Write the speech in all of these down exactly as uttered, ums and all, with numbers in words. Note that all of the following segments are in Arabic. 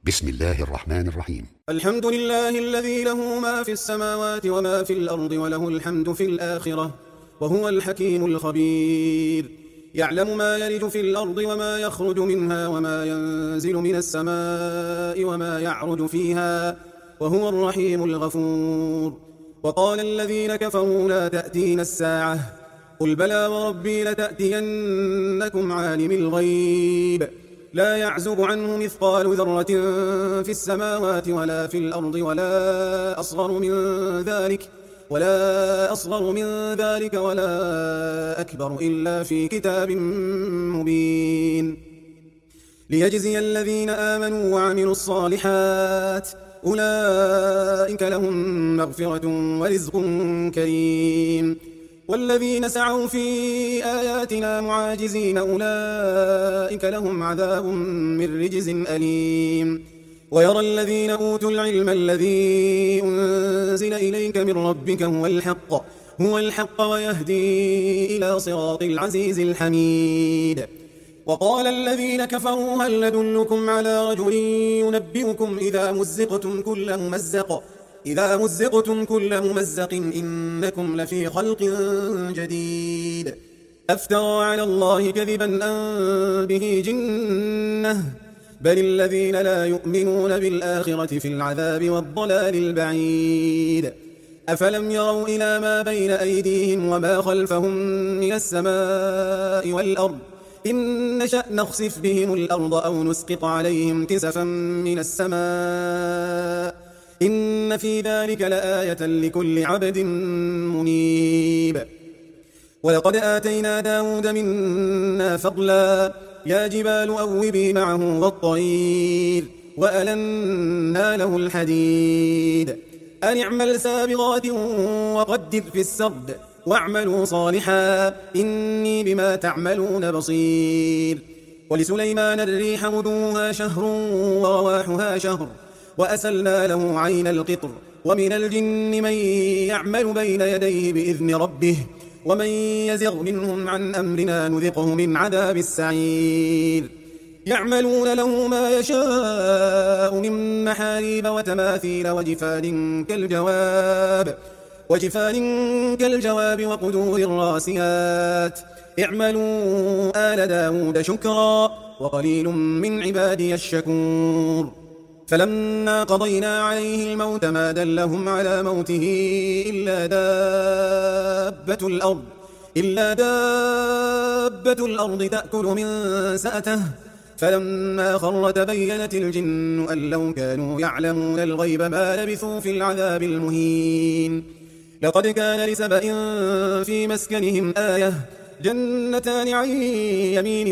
بسم الله الرحمن الرحيم. الحمد لله الذي له ما في السماوات وما في الأرض وله الحمد في الآخرة وهو الحكيم الخبير. يعلم ما يلج في الأرض وما يخرج منها وما ينزل من السماء وما يعرج فيها وهو الرحيم الغفور. وقال الذين كفروا لا تأتينا الساعة قل بلى وربي لتأتينكم عالم الغيب لا يعزب عنه مثقال ذرة في السماوات ولا في الأرض ولا أصغر من ذلك ولا أصغر من ذلك ولا أكبر إلا في كتاب مبين ليجزي الذين آمنوا وعملوا الصالحات أولئك لهم مغفرة ورزق كريم. والذين سعوا في آياتنا معاجزين أولئك لهم عذاب من رجز أليم. ويرى الذين أوتوا العلم الذي أنزل إليك من ربك هو الحق هو الحق ويهدي إلى صراط العزيز الحميد. وقال الذين كفروا هل ندلكم على رجل ينبئكم إذا مزقتم كل ممزق إذا مزقتم كل ممزق إنكم لفي خلق جديد أفترى على الله كذبا أم به جنة بل الذين لا يؤمنون بالآخرة في العذاب والضلال البعيد. أفلم يروا إلى ما بين أيديهم وما خلفهم من السماء والأرض إن نشأ نخسف بهم الأرض أو نسقط عليهم كسفا من السماء إن في ذلك لآية لكل عبد منيب. ولقد آتينا داود منا فضلا يا جبال أوبي معه والطير وألنا له الحديد أن اعمل سابغات وقدر في السرد واعملوا صالحا إني بما تعملون بصير. ولسليمان الريح غدوها شهر ورواحها شهر وأسلنا له عين القطر ومن الجن من يعمل بين يديه بإذن ربه ومن يزغ منهم عن أمرنا نذقه من عذاب السعير. يعملون له ما يشاء من محاريب وتماثيل وجفان كالجواب وجفان كالجواب وقدور الراسيات اعملوا آل داود شكرا وقليل من عبادي الشكور. فلما قضينا عليه الموت ما دلهم على موته إلا دابة الأرض إلا دابة الأرض تأكل من سأته فلما خر تبينت الجن أن لو كانوا يعلمون الغيب ما لبثوا في العذاب المهين. لقد كان لسبأ في مسكنهم آية جنتان عن يمين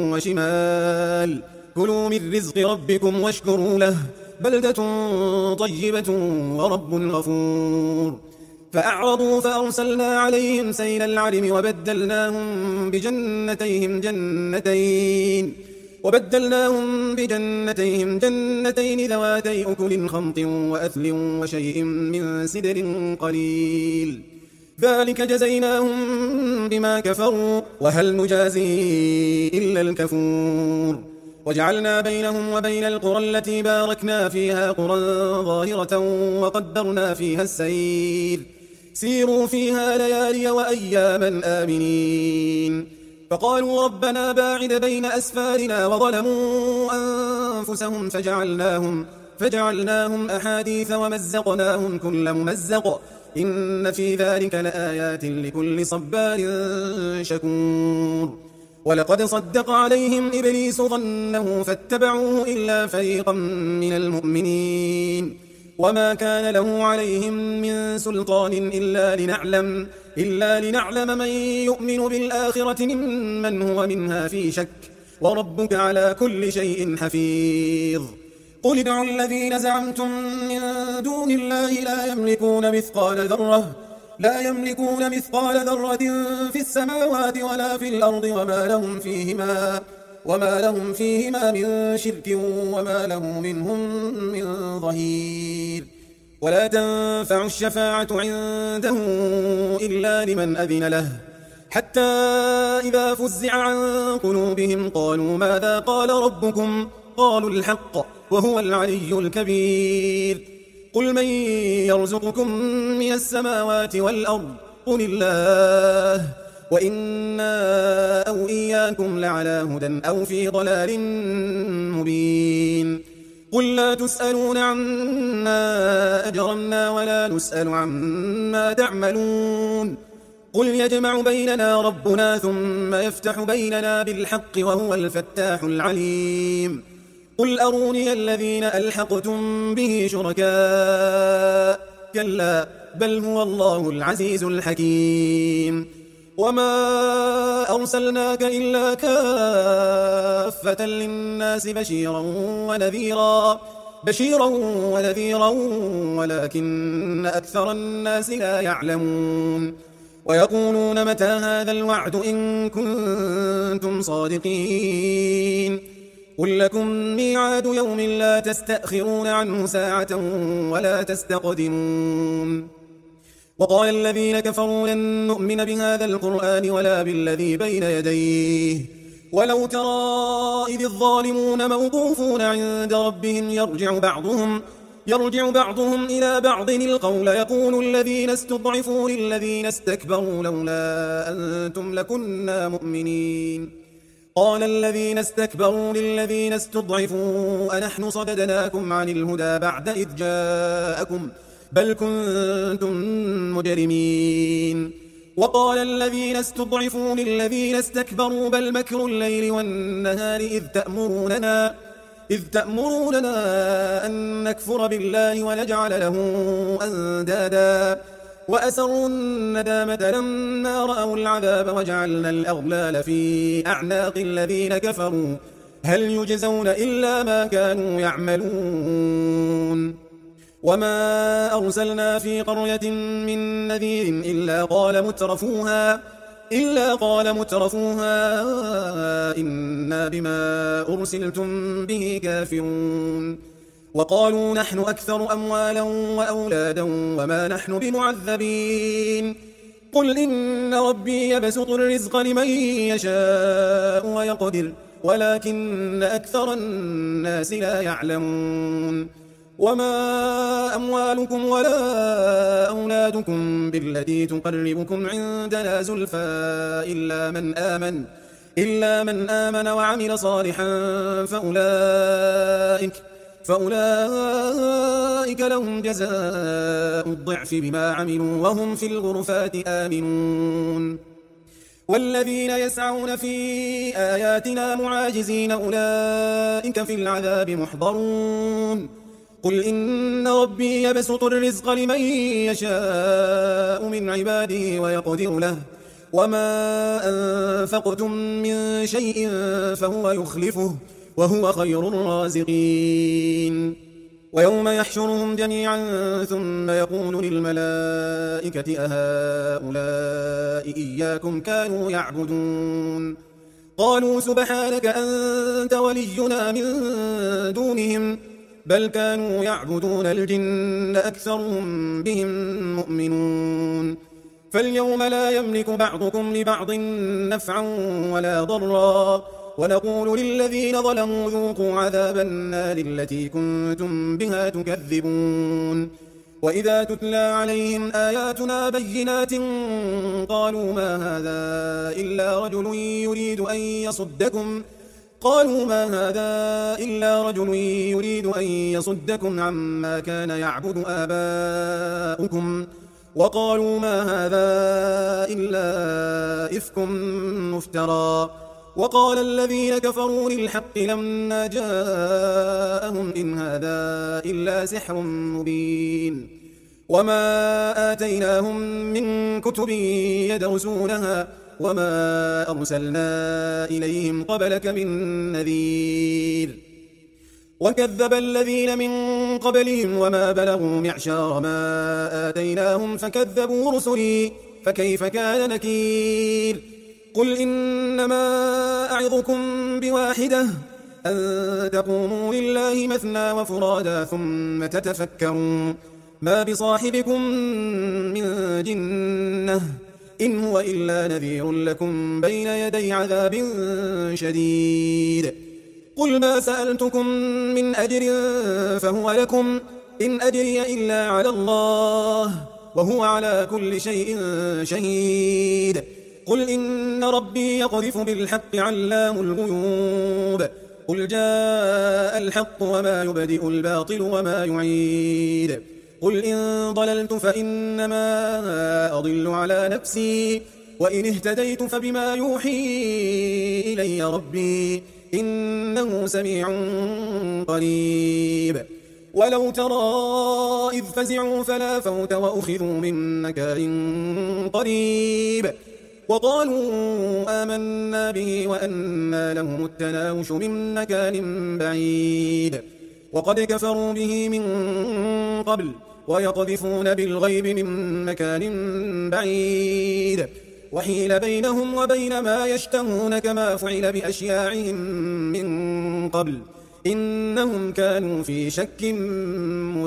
وشمال كلوا من رزق ربكم واشكروا له بلدة طيبة ورب غفور. فأعرضوا فأرسلنا عليهم سيل العرم وبدلناهم بجنتيهم جنتين وبدلناهم بجنتيهم جنتين ذواتي أكل خمط وأثل وشيء من سدر قليل ذلك جزيناهم بما كفروا وهل نجازي إلا الكفور. وجعلنا بينهم وبين القرى التي باركنا فيها قرى ظاهرة وقدرنا فيها السير سيروا فيها ليالي وأياما آمنين. فقالوا ربنا باعد بين أسفارنا وظلموا أنفسهم فجعلناهم, فجعلناهم أحاديث ومزقناهم كل ممزق إن في ذلك لآيات لكل صبار شكور. ولقد صدق عليهم إبليس ظنه فاتبعوه إلا فريقا من المؤمنين وما كان له عليهم من سلطان إلا لنعلم, إلا لنعلم من يؤمن بالآخرة ممن هو منها في شك وربك على كل شيء حفيظ. قل ادعوا الذين زعمتم من دون الله لا يملكون مثقال ذرة لا يملكون مثقال ذرة في السماوات ولا في الأرض وما لهم فيهما وما لهم فيهما من شرك وما له منهم من ظهير. ولا تنفع الشفاعة عنده إلا لمن أذن له حتى إذا فزع عن قلوبهم قالوا ماذا قال ربكم قالوا الحق وهو العلي الكبير. قل من يرزقكم من السماوات والأرض قل الله وإنا أو إياكم لعلى هدى أو في ضلال مبين. قل لا تسألون عما أجرمنا ولا نسأل عما تعملون. قل يجمع بيننا ربنا ثم يفتح بيننا بالحق وهو الفتاح العليم. قل أروني الذين ألحقتم به شركاء كلا بل هو الله العزيز الحكيم. وما أرسلناك إلا كافة للناس بشيرا ونذيرا بشيرا ونذيرا ولكن أكثر الناس لا يعلمون. ويقولون متى هذا الوعد إن كنتم صادقين. قل لكم ميعاد يوم لا تستأخرون عنه ساعة ولا تستقدمون. وقال الذين كفروا لن نؤمن بهذا القرآن ولا بالذي بين يديه ولو ترى إذ الظالمون موقوفون عند ربهم يرجع بعضهم يرجع بعضهم إلى بعض القول يقول الذين استضعفوا للذين استكبروا لولا أنتم لكنا مؤمنين. قال الذين استكبروا للذين استضعفوا أنحن صددناكم عن الهدى بعد إذ جاءكم بل كنتم مجرمين. وقال الذين استضعفوا للذين استكبروا بل مكر الليل والنهار إذ تأمروننا إذ تأمروننا أن نكفر بالله ونجعل له أندادا وأسروا الندامة لما رأوا العذاب وجعلنا الأغلال في أعناق الذين كفروا هل يجزون إلا ما كانوا يعملون. وما أرسلنا في قرية من نذير إلا قال مترفوها إلا قال مترفوها إنا بما أرسلتم به كافرون. وقالوا نحن أكثر أموالا وأولادا وما نحن بمعذبين. قل إن ربي يبسط الرزق لمن يشاء ويقدر ولكن أكثر الناس لا يعلمون. وما أموالكم ولا أولادكم بالتي تقربكم عندنا زلفى إلا من آمن إلا من آمن وعمل صالحا فأولئك فأولئك لهم جزاء الضعف بما عملوا وهم في الغرفات آمنون. والذين يسعون في آياتنا معاجزين أولئك في العذاب محضرون. قل إن ربي يبسط الرزق لمن يشاء من عباده ويقدر له وما أنفقتم من شيء فهو يخلفه وهو خير الرازقين. ويوم يحشرهم جميعا ثم يقول للملائكة أهؤلاء إياكم كانوا يعبدون قالوا سبحانك أنت ولينا من دونهم بل كانوا يعبدون الجن أكثرهم بهم مؤمنون. فاليوم لا يملك بعضكم لبعض نفعا ولا ضرا ونقول للذين ظلموا ذوقوا عذاب النار التي كنتم بها تكذبون. وإذا تتلى عليهم آياتنا بينات قالوا ما هذا إلا رجل يريد أن يصدكم قالوا ما هذا إلا رجل يريد أن يصدكم عما كان يعبد آباؤكم وقالوا ما هذا إلا إفك مفترى. وقال الذين كفروا للحق لما جاءهم إن هذا إلا سحر مبين. وما آتيناهم من كتب يدرسونها وما أرسلنا إليهم قبلك من نذير. وكذب الذين من قبلهم وما بلغوا معشار ما آتيناهم فكذبوا رسلي فكيف كان نكير. قل إنما أعظكم بواحدة أن تقوموا لله مثنى وفرادا ثم تتفكروا ما بصاحبكم من جنة إن هو إلا نذير لكم بين يدي عذاب شديد. قل ما سألتكم من أجر فهو لكم إن أجري إلا على الله وهو على كل شيء شهيد قل إن ربي يقذف بالحق علام الغيوب قل جاء الحق وما يبدئ الباطل وما يعيد قل إن ضللت فإنما أضل على نفسي وإن اهتديت فبما يوحي إلي ربي إنه سميع قريب ولو ترى إذ فزعوا فلا فوت وأخذوا من مكان قريب وقالوا آمنا به وأنى لهم التناوش من مكان بعيد وقد كفروا به من قبل ويقذفون بالغيب من مكان بعيد وحيل بينهم وبين ما يشتهون كما فعل بأشياعهم من قبل إنهم كانوا في شك